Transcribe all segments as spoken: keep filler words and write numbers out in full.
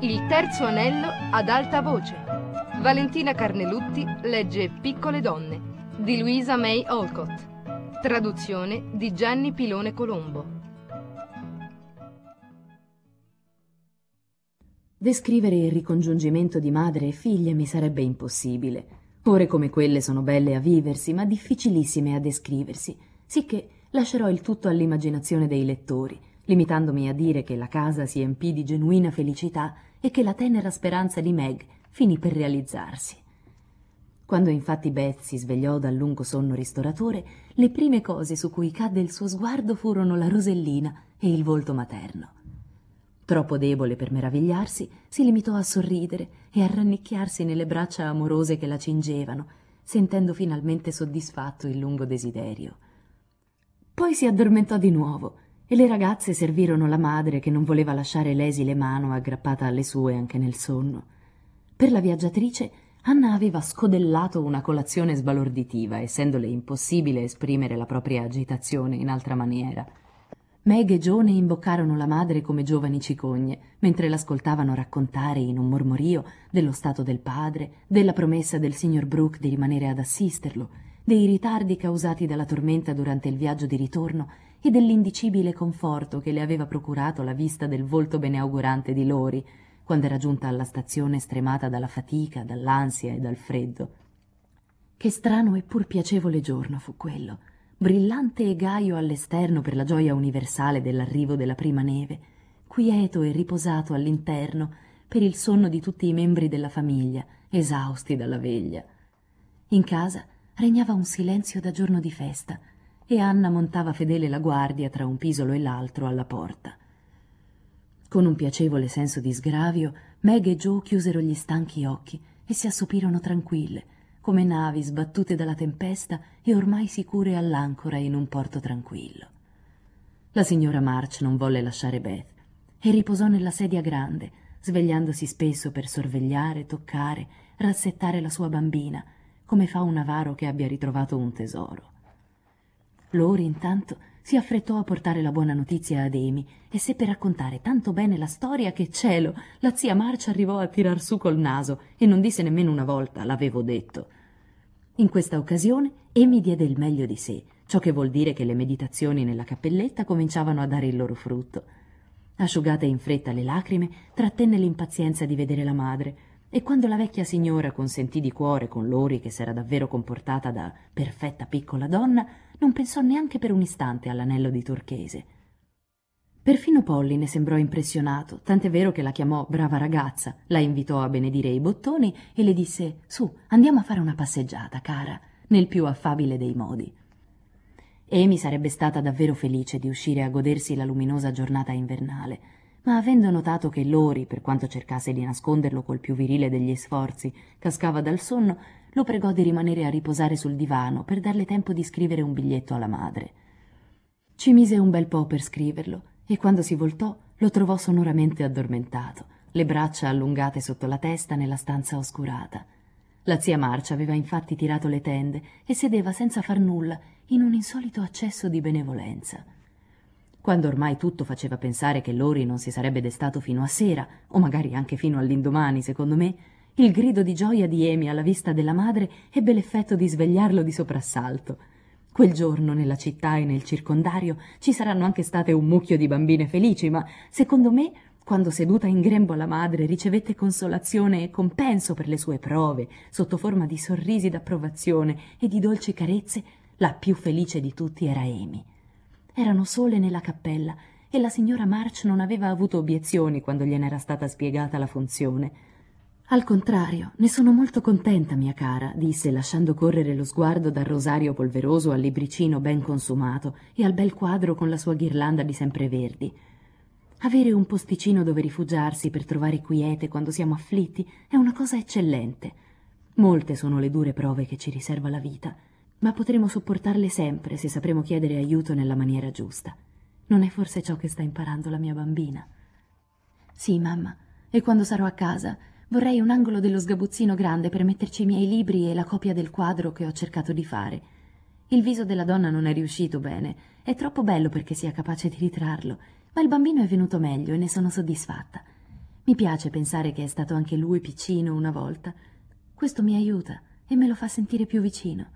Il terzo anello ad alta voce. Valentina Carnelutti legge Piccole donne di Louisa May Alcott. Traduzione di Gianni Pilone Colombo. Descrivere il ricongiungimento di madre e figlie mi sarebbe impossibile. Ore come quelle sono belle a viversi, ma difficilissime a descriversi, sicché lascerò il tutto all'immaginazione dei lettori, limitandomi a dire che la casa si empì di genuina felicità e che la tenera speranza di Meg finì per realizzarsi. Quando infatti Beth si svegliò dal lungo sonno ristoratore, le prime cose su cui cadde il suo sguardo furono la rosellina e il volto materno. Troppo debole per meravigliarsi, si limitò a sorridere e a rannicchiarsi nelle braccia amorose che la cingevano, sentendo finalmente soddisfatto il lungo desiderio. Poi si addormentò di nuovo e le ragazze servirono la madre che non voleva lasciare l'esile mano aggrappata alle sue anche nel sonno. Per la viaggiatrice Anna aveva scodellato una colazione sbalorditiva, essendole impossibile esprimere la propria agitazione in altra maniera. Meg e Gione imboccarono la madre come giovani cicogne, mentre l'ascoltavano raccontare in un mormorio dello stato del padre, della promessa del signor Brooke di rimanere ad assisterlo, dei ritardi causati dalla tormenta durante il viaggio di ritorno e dell'indicibile conforto che le aveva procurato la vista del volto beneaugurante di Lori, quando era giunta alla stazione stremata dalla fatica, dall'ansia e dal freddo. Che strano e pur piacevole giorno fu quello, brillante e gaio all'esterno per la gioia universale dell'arrivo della prima neve, quieto e riposato all'interno per il sonno di tutti i membri della famiglia, esausti dalla veglia. In casa regnava un silenzio da giorno di festa e Anna montava fedele la guardia tra un pisolo e l'altro alla porta. Con un piacevole senso di sgravio, Meg e Joe chiusero gli stanchi occhi e si assopirono tranquille, come navi sbattute dalla tempesta e ormai sicure all'ancora in un porto tranquillo. La signora March non volle lasciare Beth e riposò nella sedia grande, svegliandosi spesso per sorvegliare, toccare, rassettare la sua bambina, come fa un avaro che abbia ritrovato un tesoro. Lori, intanto, si affrettò a portare la buona notizia ad Amy e seppe raccontare tanto bene la storia che, cielo, la zia March arrivò a tirar su col naso e non disse nemmeno una volta «l'avevo detto». In questa occasione Amy diede il meglio di sé, ciò che vuol dire che le meditazioni nella cappelletta cominciavano a dare il loro frutto. Asciugate in fretta le lacrime, trattenne l'impazienza di vedere la madre, e quando la vecchia signora consentì di cuore con Lori, che s'era davvero comportata da perfetta piccola donna, non pensò neanche per un istante all'anello di turchese. Perfino Polly ne sembrò impressionato, tant'è vero che la chiamò brava ragazza, la invitò a benedire i bottoni e le disse «Su, andiamo a fare una passeggiata, cara», nel più affabile dei modi. Amy sarebbe stata davvero felice di uscire a godersi la luminosa giornata invernale, ma avendo notato che Lori, per quanto cercasse di nasconderlo col più virile degli sforzi, cascava dal sonno, lo pregò di rimanere a riposare sul divano per darle tempo di scrivere un biglietto alla madre. Ci mise un bel po' per scriverlo e quando si voltò lo trovò sonoramente addormentato, le braccia allungate sotto la testa nella stanza oscurata. La zia March aveva infatti tirato le tende e sedeva senza far nulla in un insolito accesso di benevolenza. Quando ormai tutto faceva pensare che Lori non si sarebbe destato fino a sera, o magari anche fino all'indomani, secondo me, il grido di gioia di Amy alla vista della madre ebbe l'effetto di svegliarlo di soprassalto. Quel giorno nella città e nel circondario ci saranno anche state un mucchio di bambine felici, ma secondo me, quando seduta in grembo la madre ricevette consolazione e compenso per le sue prove, sotto forma di sorrisi d'approvazione e di dolci carezze, la più felice di tutti era Amy. Erano sole nella cappella e la signora March non aveva avuto obiezioni quando gliene era stata spiegata la funzione. «Al contrario, ne sono molto contenta, mia cara», disse, lasciando correre lo sguardo dal rosario polveroso al libricino ben consumato e al bel quadro con la sua ghirlanda di sempreverdi. «Avere un posticino dove rifugiarsi per trovare quiete quando siamo afflitti è una cosa eccellente. Molte sono le dure prove che ci riserva la vita, ma potremo sopportarle sempre se sapremo chiedere aiuto nella maniera giusta. Non è forse ciò che sta imparando la mia bambina?» «Sì, mamma, e quando sarò a casa vorrei un angolo dello sgabuzzino grande per metterci i miei libri e la copia del quadro che ho cercato di fare. Il viso della donna non è riuscito bene, è troppo bello perché sia capace di ritrarlo, ma il bambino è venuto meglio e ne sono soddisfatta. Mi piace pensare che è stato anche lui piccino una volta. Questo mi aiuta e me lo fa sentire più vicino.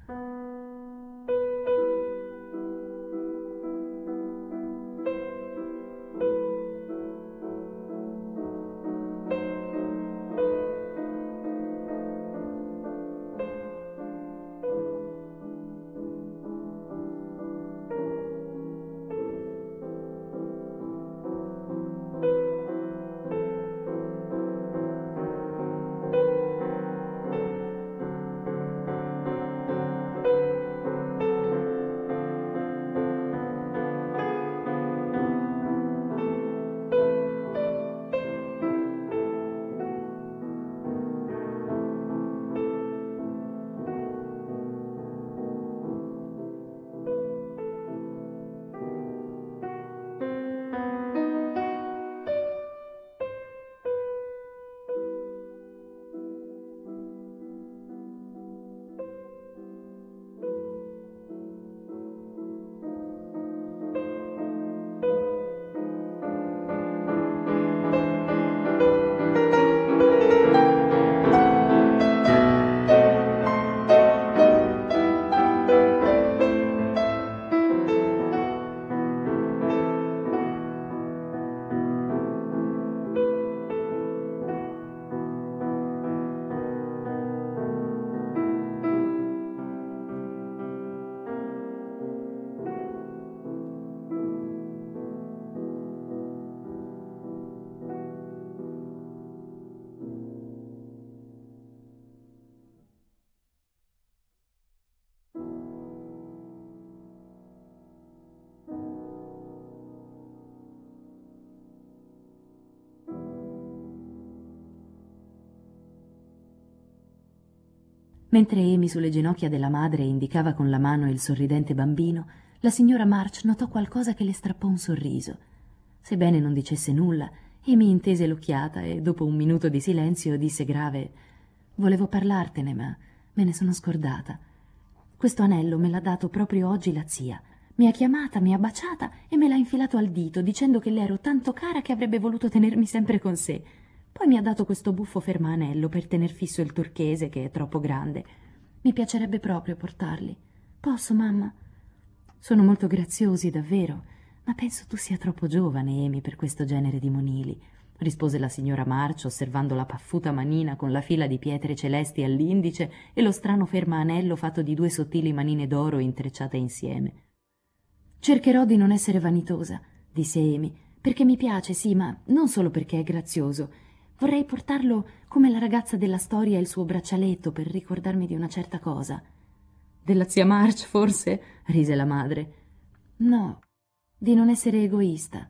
Mentre Amy sulle ginocchia della madre indicava con la mano il sorridente bambino, la signora March notò qualcosa che le strappò un sorriso. Sebbene non dicesse nulla, Amy intese l'occhiata e dopo un minuto di silenzio disse grave: «Volevo parlartene, ma me ne sono scordata. Questo anello me l'ha dato proprio oggi la zia. Mi ha chiamata, mi ha baciata e me l'ha infilato al dito, dicendo che le ero tanto cara che avrebbe voluto tenermi sempre con sé. Poi mi ha dato questo buffo fermaanello per tener fisso il turchese, che è troppo grande. Mi piacerebbe proprio portarli. Posso, mamma?» «Sono molto graziosi, davvero, ma penso tu sia troppo giovane, Amy, per questo genere di monili», rispose la signora March, osservando la paffuta manina con la fila di pietre celesti all'indice e lo strano fermaanello fatto di due sottili manine d'oro intrecciate insieme. «Cercherò di non essere vanitosa», disse Amy, «perché mi piace, sì, ma non solo perché è grazioso. Vorrei portarlo come la ragazza della storia il suo braccialetto per ricordarmi di una certa cosa». «Della zia March, forse?» rise la madre. «No, di non essere egoista».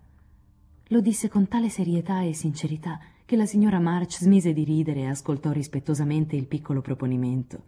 Lo disse con tale serietà e sincerità che la signora March smise di ridere e ascoltò rispettosamente il piccolo proponimento.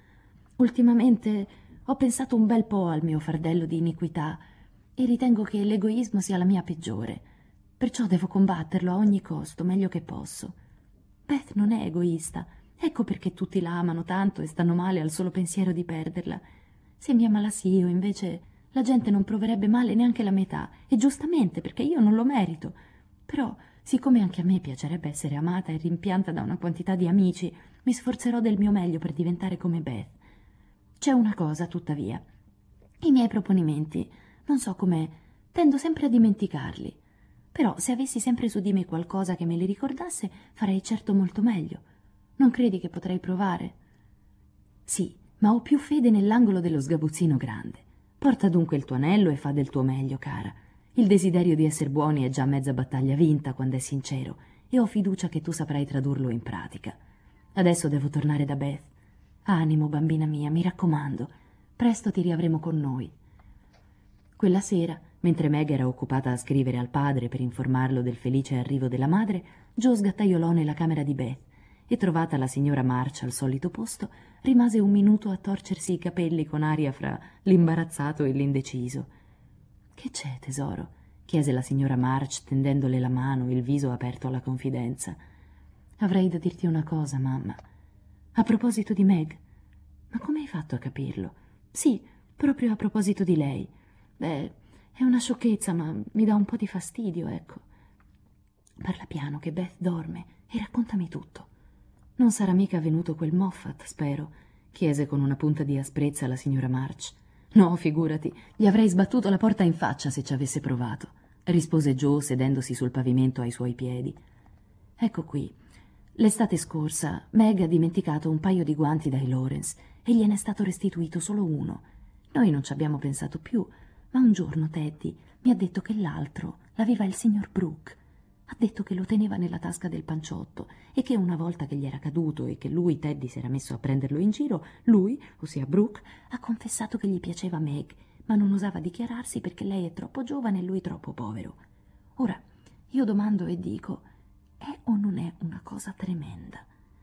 «Ultimamente ho pensato un bel po' al mio fardello di iniquità e ritengo che l'egoismo sia la mia peggiore. Perciò devo combatterlo a ogni costo, meglio che posso. Beth non è egoista, ecco perché tutti la amano tanto e stanno male al solo pensiero di perderla. Se mi amalassi io, invece, la gente non proverebbe male neanche la metà, e giustamente, perché io non lo merito. Però, siccome anche a me piacerebbe essere amata e rimpianta da una quantità di amici, mi sforzerò del mio meglio per diventare come Beth. C'è una cosa, tuttavia. I miei proponimenti, non so come, tendo sempre a dimenticarli. Però se avessi sempre su di me qualcosa che me li ricordasse, farei certo molto meglio. Non credi che potrei provare?» «Sì, ma ho più fede nell'angolo dello sgabuzzino grande. Porta dunque il tuo anello e fa del tuo meglio, cara. Il desiderio di essere buoni è già mezza battaglia vinta quando è sincero, e ho fiducia che tu saprai tradurlo in pratica. Adesso devo tornare da Beth. Animo, bambina mia, mi raccomando. Presto ti riavremo con noi». Quella sera, mentre Meg era occupata a scrivere al padre per informarlo del felice arrivo della madre, Joe sgattaiolò nella camera di Beth e, trovata la signora March al solito posto, rimase un minuto a torcersi i capelli con aria fra l'imbarazzato e l'indeciso. «Che c'è, tesoro?» chiese la signora March, tendendole la mano, il viso aperto alla confidenza. «Avrei da dirti una cosa, mamma. A proposito di Meg». «Ma come hai fatto a capirlo?» «Sì, proprio a proposito di lei. Beh, è una sciocchezza, ma mi dà un po' di fastidio, ecco». Parla piano che Beth dorme e raccontami tutto. Non sarà mica venuto quel Moffat, spero? Chiese con una punta di asprezza la signora March. No, figurati, gli avrei sbattuto la porta in faccia se ci avesse provato, rispose Joe sedendosi sul pavimento ai suoi piedi. Ecco qui. L'estate scorsa Meg ha dimenticato un paio di guanti dai Lawrence e gliene è stato restituito solo uno. Noi non ci abbiamo pensato più, ma un giorno Teddy mi ha detto che l'altro l'aveva il signor Brooke. Ha detto che lo teneva nella tasca del panciotto e che una volta che gli era caduto e che lui, Teddy, si era messo a prenderlo in giro, lui, ossia Brooke, ha confessato che gli piaceva Meg, ma non osava dichiararsi perché lei è troppo giovane e lui troppo povero. Ora, io domando e dico, è o non è una cosa tremenda?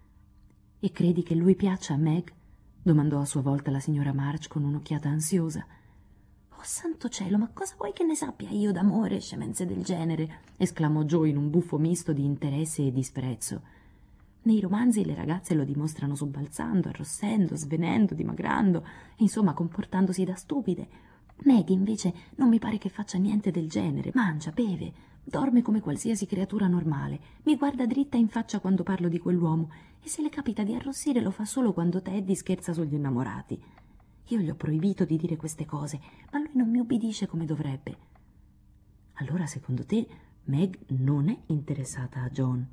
E credi che lui piaccia a Meg? Domandò a sua volta la signora March con un'occhiata ansiosa. «Oh, santo cielo, ma cosa vuoi che ne sappia io d'amore e scemenze del genere?» esclamò Joe in un buffo misto di interesse e disprezzo. «Nei romanzi le ragazze lo dimostrano sobbalzando, arrossendo, svenendo, dimagrando, insomma comportandosi da stupide. Meg invece non mi pare che faccia niente del genere, mangia, beve, dorme come qualsiasi creatura normale, mi guarda dritta in faccia quando parlo di quell'uomo e se le capita di arrossire lo fa solo quando Teddy scherza sugli innamorati. Io gli ho proibito di dire queste cose, ma lui non mi ubbidisce come dovrebbe». «Allora, secondo te, Meg non è interessata a John?»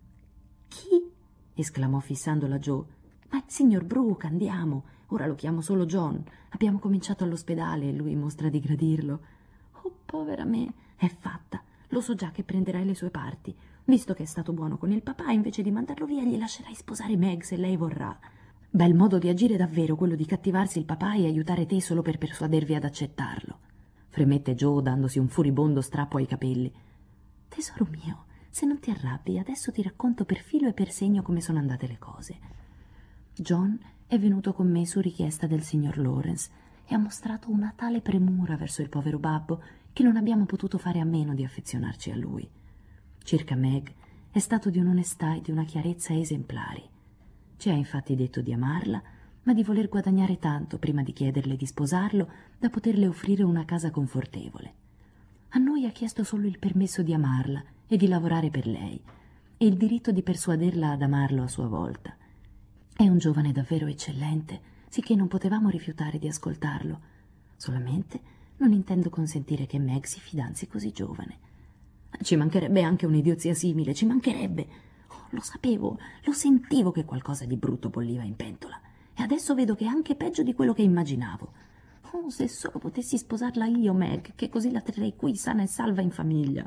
«Chi?» esclamò fissandola Joe. «Ma il signor Brooke, andiamo. Ora lo chiamo solo John. Abbiamo cominciato all'ospedale e lui mostra di gradirlo». «Oh, povera me, è fatta. Lo so già che prenderai le sue parti. Visto che è stato buono con il papà, invece di mandarlo via, gli lascerai sposare Meg se lei vorrà. Bel modo di agire davvero, quello di cattivarsi il papà e aiutare te solo per persuadervi ad accettarlo», fremette Joe dandosi un furibondo strappo ai capelli. «Tesoro mio, se non ti arrabbi, adesso ti racconto per filo e per segno come sono andate le cose. John è venuto con me su richiesta del signor Lawrence e ha mostrato una tale premura verso il povero babbo che non abbiamo potuto fare a meno di affezionarci a lui. Circa Meg è stato di un'onestà e di una chiarezza esemplari. Ci ha infatti detto di amarla, ma di voler guadagnare tanto prima di chiederle di sposarlo da poterle offrire una casa confortevole. A noi ha chiesto solo il permesso di amarla e di lavorare per lei e il diritto di persuaderla ad amarlo a sua volta. È un giovane davvero eccellente, sicché non potevamo rifiutare di ascoltarlo. Solamente non intendo consentire che Meg si fidanzi così giovane. Ci mancherebbe anche un'idiozia simile, ci mancherebbe. Oh, lo sapevo, lo sentivo che qualcosa di brutto bolliva in pentola. E adesso vedo che è anche peggio di quello che immaginavo. Oh, se solo potessi sposarla io, Meg, che così la terrei qui sana e salva in famiglia».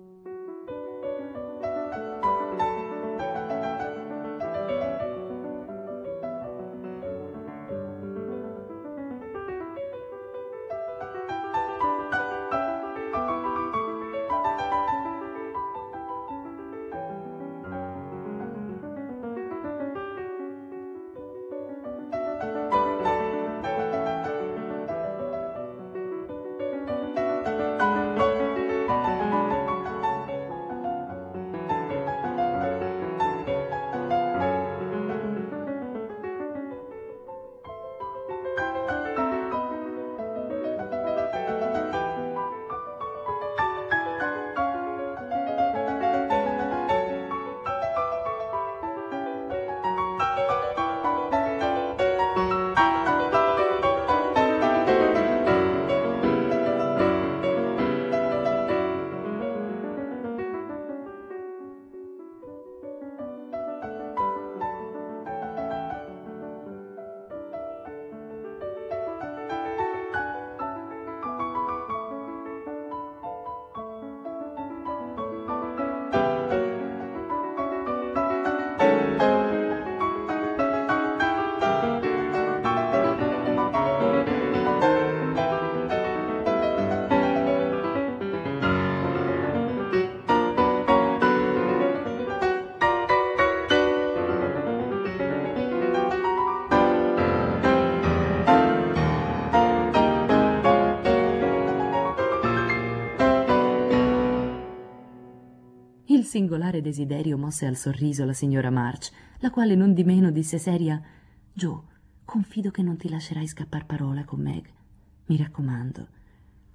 Il singolare desiderio mosse al sorriso la signora March, la quale non di meno disse seria: «Joe, confido che non ti lascerai scappar parola con Meg. Mi raccomando,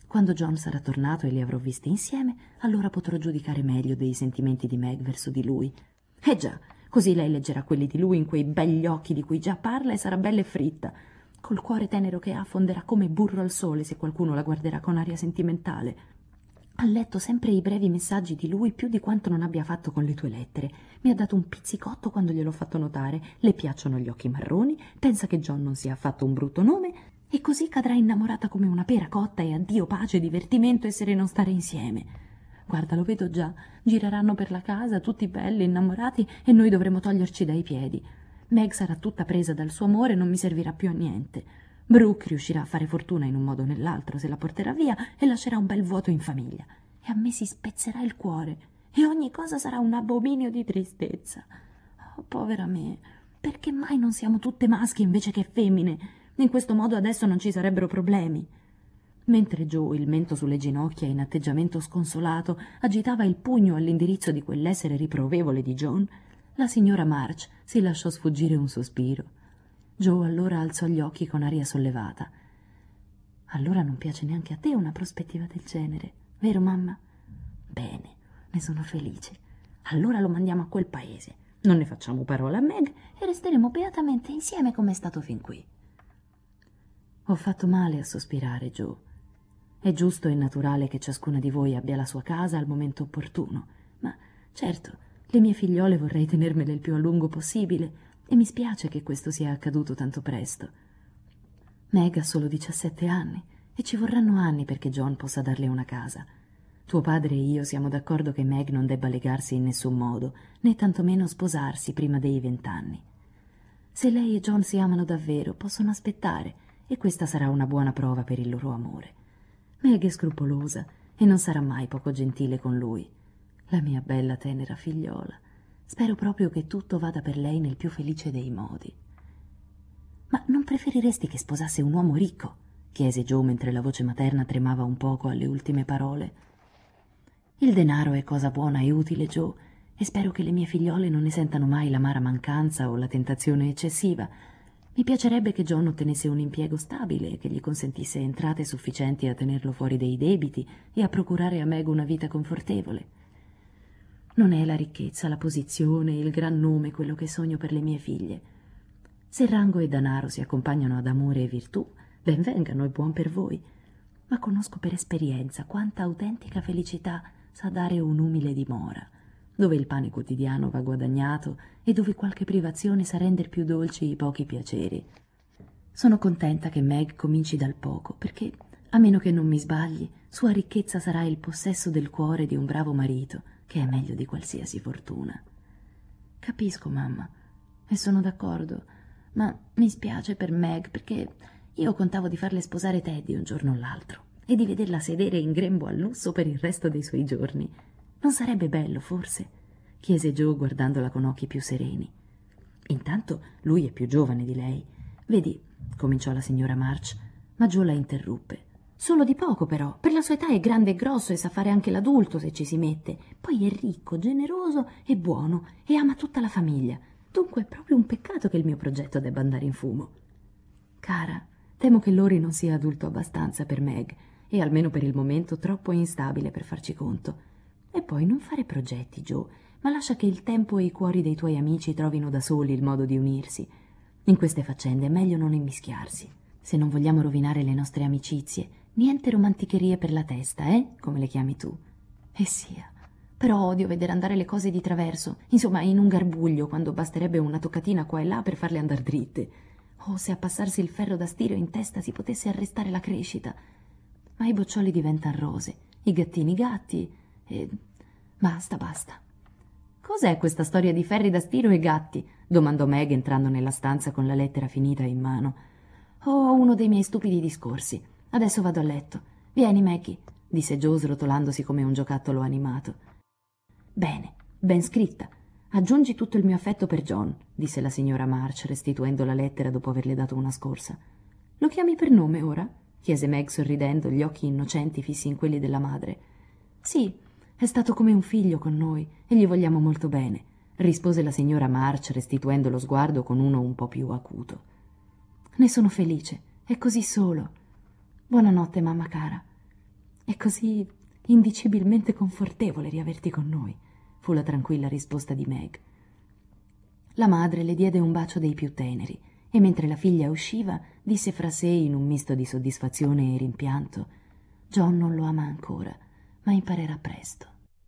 Quando John sarà tornato e li avrò visti insieme, allora potrò giudicare meglio dei sentimenti di Meg verso di lui. Eh già, così lei leggerà quelli di lui in quei begli occhi di cui già parla e sarà bella e fritta. Col cuore tenero che ha, fonderà come burro al sole se qualcuno la guarderà con aria sentimentale. Ha letto sempre i brevi messaggi di lui più di quanto non abbia fatto con le tue lettere. Mi ha dato un pizzicotto quando gliel'ho fatto notare. Le piacciono gli occhi marroni, pensa che John non sia affatto un brutto nome e così cadrà innamorata come una pera cotta e addio pace, divertimento e sereno stare insieme. Guarda, lo vedo già, gireranno per la casa tutti belli, innamorati e noi dovremo toglierci dai piedi. Meg sarà tutta presa dal suo amore e non mi servirà più a niente. Brooke riuscirà a fare fortuna in un modo o nell'altro, se la porterà via e lascerà un bel vuoto in famiglia. E a me si spezzerà il cuore e ogni cosa sarà un abominio di tristezza. Oh, povera me, perché mai non siamo tutte maschi invece che femmine? In questo modo adesso non ci sarebbero problemi. Mentre Joe, il mento sulle ginocchia in atteggiamento sconsolato, agitava il pugno all'indirizzo di quell'essere riprovevole di John, la signora March si lasciò sfuggire un sospiro. Joe allora alzò gli occhi con aria sollevata. Allora non piace neanche a te una prospettiva del genere, vero mamma? Bene, ne sono felice. Allora lo mandiamo a quel paese. Non ne facciamo parola a Meg e resteremo beatamente insieme come è stato fin qui. Ho fatto male a sospirare, Joe. È giusto e naturale che ciascuna di voi abbia la sua casa al momento opportuno, ma certo, le mie figliole vorrei tenermele il più a lungo possibile e mi spiace che questo sia accaduto tanto presto. Meg ha solo diciassette anni e ci vorranno anni perché John possa darle una casa. Tuo padre e io siamo d'accordo che Meg non debba legarsi in nessun modo, né tantomeno sposarsi prima dei vent'anni. Se lei e John si amano davvero, possono aspettare e questa sarà una buona prova per il loro amore. Meg è scrupolosa e non sarà mai poco gentile con lui. La mia bella tenera figliola. Spero proprio che tutto vada per lei nel più felice dei modi. Ma non preferiresti che sposasse un uomo ricco? Chiese Joe mentre la voce materna tremava un poco alle ultime parole. Il denaro è cosa buona e utile, Joe, e spero che le mie figliole non ne sentano mai l'amara mancanza o la tentazione eccessiva. Mi piacerebbe che John ottenesse un impiego stabile e che gli consentisse entrate sufficienti a tenerlo fuori dei debiti e a procurare a Meg una vita confortevole. Non è la ricchezza, la posizione, il gran nome quello che sogno per le mie figlie. Se rango e danaro si accompagnano ad amore e virtù, ben vengano e buon per voi. Ma conosco per esperienza quanta autentica felicità sa dare un'umile dimora, dove il pane quotidiano va guadagnato e dove qualche privazione sa render più dolci i pochi piaceri. Sono contenta che Meg cominci dal poco, perché, a meno che non mi sbagli, sua ricchezza sarà il possesso del cuore di un bravo marito, che è meglio di qualsiasi fortuna. Capisco, mamma, e sono d'accordo, ma mi spiace per Meg, perché io contavo di farle sposare Teddy un giorno o l'altro e di vederla sedere in grembo al lusso per il resto dei suoi giorni. Non sarebbe bello, forse? Chiese Joe guardandola con occhi più sereni. Intanto lui è più giovane di lei. Vedi, cominciò la signora March, ma Joe la interruppe. Solo di poco, però. Per la sua età è grande e grosso e sa fare anche l'adulto se ci si mette. Poi è ricco, generoso e buono e ama tutta la famiglia. Dunque è proprio un peccato che il mio progetto debba andare in fumo. Cara, temo che Lori non sia adulto abbastanza per Meg e almeno per il momento troppo instabile per farci conto. E poi non fare progetti, Joe, ma lascia che il tempo e i cuori dei tuoi amici trovino da soli il modo di unirsi. In queste faccende è meglio non immischiarsi. Se non vogliamo rovinare le nostre amicizie, niente romanticherie per la testa, eh? Come le chiami tu. E sia. Però odio vedere andare le cose di traverso, insomma in un garbuglio, quando basterebbe una toccatina qua e là per farle andar dritte. Oh, se a passarsi il ferro da stiro in testa si potesse arrestare la crescita. Ma i boccioli diventano rose, i gattini gatti e... Basta, basta. Cos'è questa storia di ferri da stiro e gatti? Domandò Meg entrando nella stanza con la lettera finita in mano. Oh, uno dei miei stupidi discorsi. Adesso vado a letto. Vieni, Maggie, disse Joe srotolandosi come un giocattolo animato. Bene, ben scritta. Aggiungi tutto il mio affetto per John, disse la signora March, restituendo la lettera dopo averle dato una scorsa. Lo chiami per nome ora? Chiese Meg sorridendo, gli occhi innocenti fissi in quelli della madre. Sì, è stato come un figlio con noi e gli vogliamo molto bene, rispose la signora March, restituendo lo sguardo con uno un po' più acuto. Ne sono felice, è così solo. Buonanotte, mamma cara. È così indicibilmente confortevole riaverti con noi, fu la tranquilla risposta di Meg. La madre le diede un bacio dei più teneri e mentre la figlia usciva disse fra sé in un misto di soddisfazione e rimpianto: John non lo ama ancora, ma imparerà presto.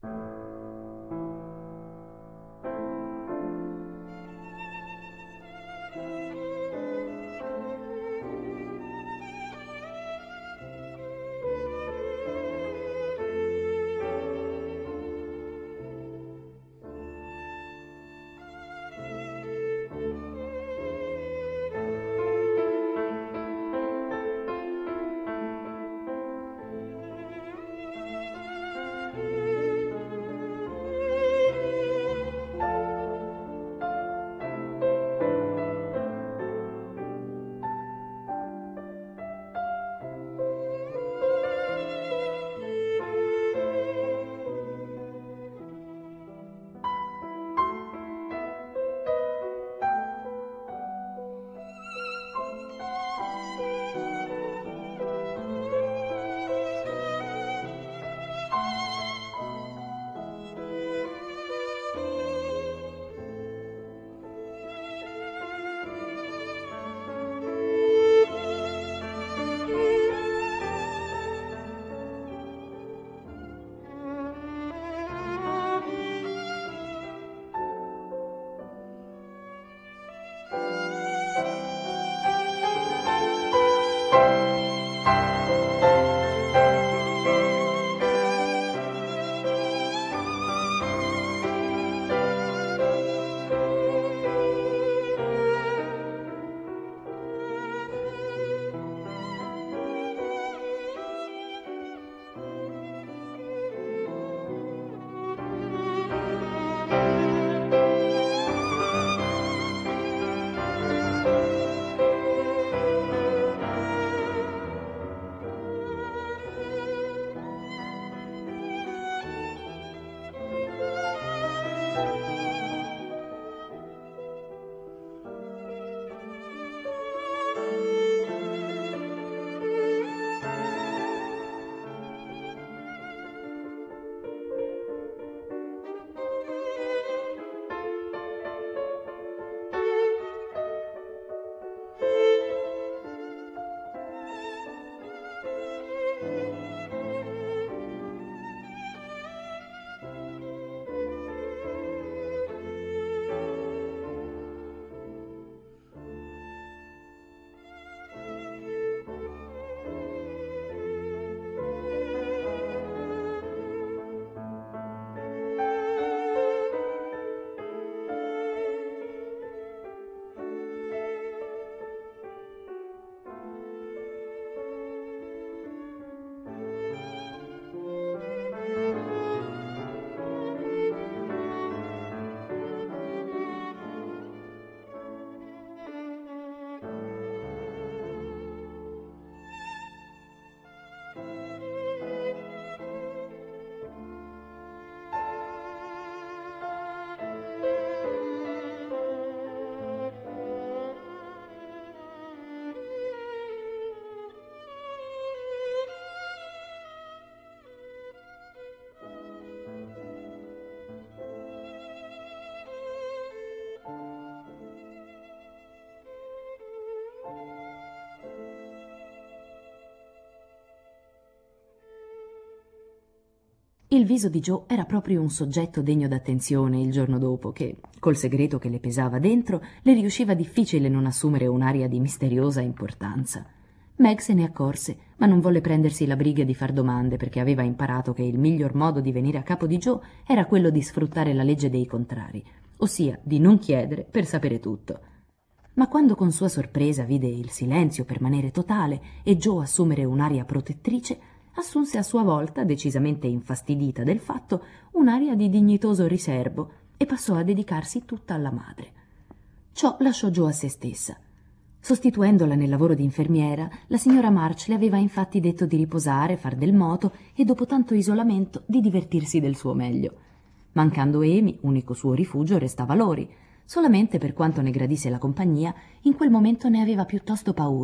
Il viso di Joe era proprio un soggetto degno d'attenzione il giorno dopo che, col segreto che le pesava dentro, le riusciva difficile non assumere un'aria di misteriosa importanza. Meg se ne accorse, ma non volle prendersi la briga di far domande perché aveva imparato che il miglior modo di venire a capo di Joe era quello di sfruttare la legge dei contrari, ossia di non chiedere per sapere tutto. Ma quando con sua sorpresa vide il silenzio permanere totale e Joe assumere un'aria protettrice, assunse a sua volta, decisamente infastidita del fatto, un'aria di dignitoso riserbo e passò a dedicarsi tutta alla madre. Ciò lasciò Joe a se stessa. Sostituendola nel lavoro di infermiera, la signora March le aveva infatti detto di riposare, far del moto e dopo tanto isolamento di divertirsi del suo meglio. Mancando Amy, unico suo rifugio, restava Lori. Solamente per quanto ne gradisse la compagnia, in quel momento ne aveva piuttosto paura,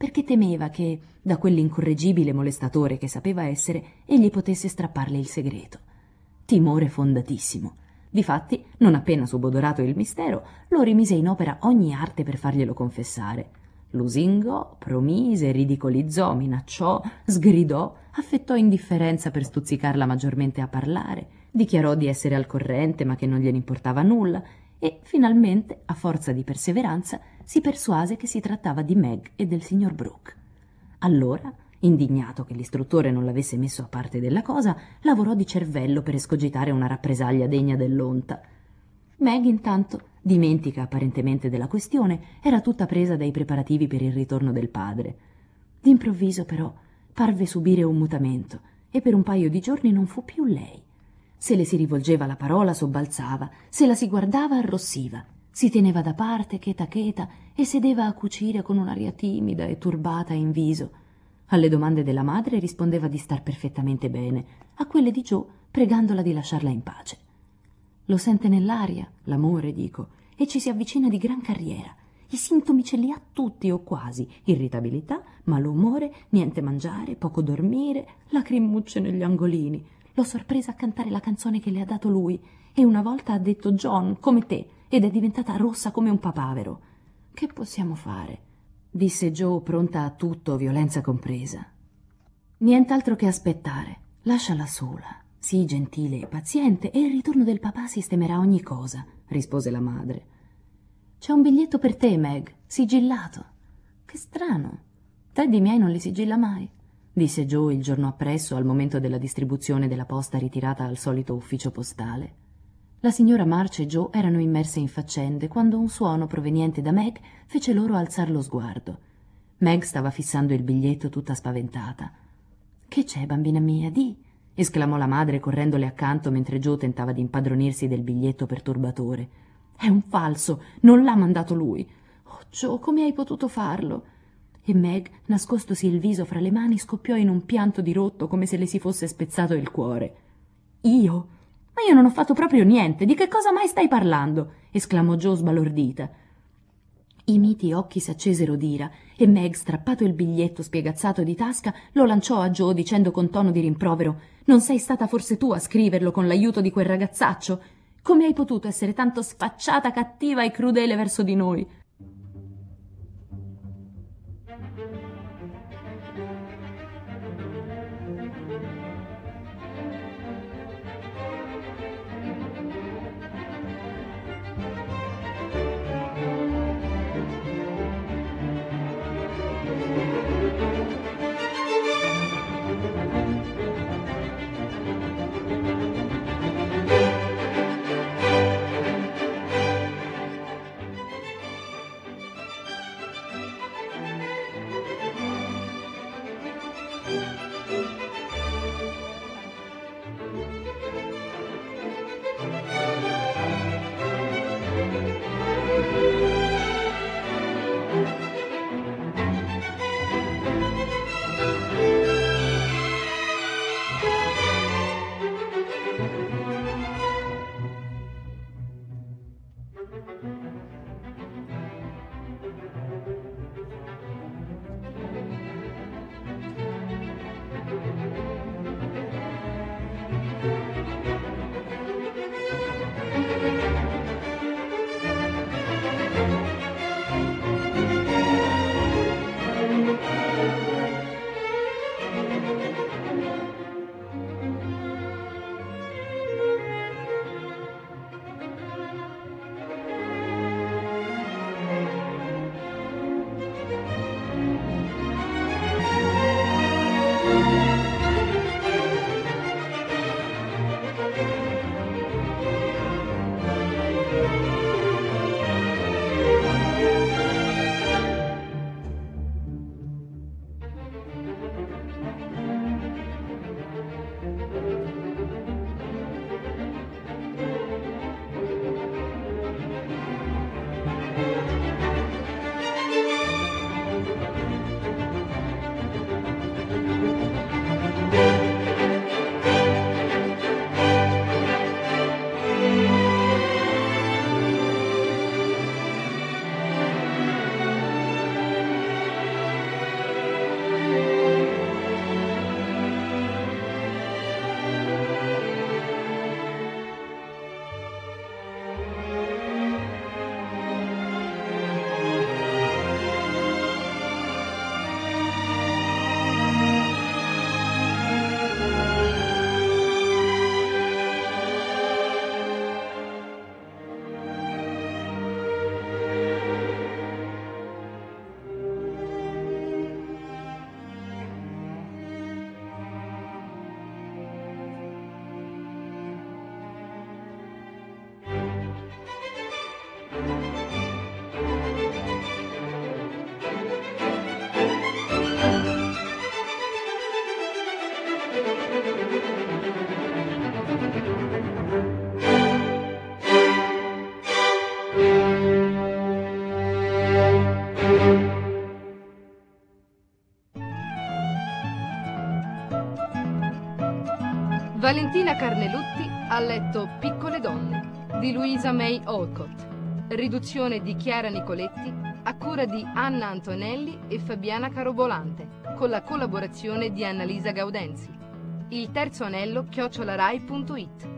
perché temeva che, da quell'incorreggibile molestatore che sapeva essere, egli potesse strapparle il segreto. Timore fondatissimo. Difatti, non appena subodorato il mistero, lo rimise in opera ogni arte per farglielo confessare. Lusingò, promise, ridicolizzò, minacciò, sgridò, affettò indifferenza per stuzzicarla maggiormente a parlare, dichiarò di essere al corrente ma che non gliene importava nulla e, finalmente, a forza di perseveranza, si persuase che si trattava di Meg e del signor Brooke. Allora, indignato che l'istruttore non l'avesse messo a parte della cosa, lavorò di cervello per escogitare una rappresaglia degna dell'onta. Meg, intanto, dimentica apparentemente della questione, era tutta presa dai preparativi per il ritorno del padre. D'improvviso, però, parve subire un mutamento e per un paio di giorni non fu più lei. Se le si rivolgeva la parola sobbalzava, se la si guardava arrossiva, si teneva da parte cheta cheta e sedeva a cucire con un'aria timida e turbata in viso. Alle domande della madre rispondeva di star perfettamente bene, a quelle di Joe pregandola di lasciarla in pace. Lo sente nell'aria, l'amore, dico, e ci si avvicina di gran carriera. I sintomi ce li ha tutti o quasi: irritabilità, malumore, niente mangiare, poco dormire, lacrimucce negli angolini. L'ho sorpresa a cantare la canzone che le ha dato lui e una volta ha detto John, come te, ed è diventata rossa come un papavero. Che possiamo fare? Disse Joe, pronta a tutto, violenza compresa. Nient'altro che aspettare. Lasciala sola. Sii gentile e paziente e il ritorno del papà sistemerà ogni cosa, rispose la madre. C'è un biglietto per te, Meg, sigillato. Che strano. Teddy miei non li sigilla mai, disse Joe il giorno appresso al momento della distribuzione della posta ritirata al solito ufficio postale. La signora March e Joe erano immerse in faccende quando un suono proveniente da Meg fece loro alzar lo sguardo. Meg stava fissando il biglietto tutta spaventata. «Che c'è, bambina mia, di?» esclamò la madre correndole accanto mentre Joe tentava di impadronirsi del biglietto perturbatore. «È un falso, non l'ha mandato lui!» «Oh, Joe, come hai potuto farlo?» E Meg, nascostosi il viso fra le mani, scoppiò in un pianto dirotto come se le si fosse spezzato il cuore. «Io? Ma io non ho fatto proprio niente, di che cosa mai stai parlando?» esclamò Joe sbalordita. I miti occhi s'accesero d'ira e Meg, strappato il biglietto spiegazzato di tasca, lo lanciò a Joe dicendo con tono di rimprovero: «Non sei stata forse tu a scriverlo con l'aiuto di quel ragazzaccio? Come hai potuto essere tanto sfacciata, cattiva e crudele verso di noi?» Valentina Carnelutti ha letto Piccole donne di Louisa May Alcott. Riduzione di Chiara Nicoletti a cura di Anna Antonelli e Fabiana Carobolante, con la collaborazione di Annalisa Gaudenzi. Il terzo anello chiocciolarai punto it.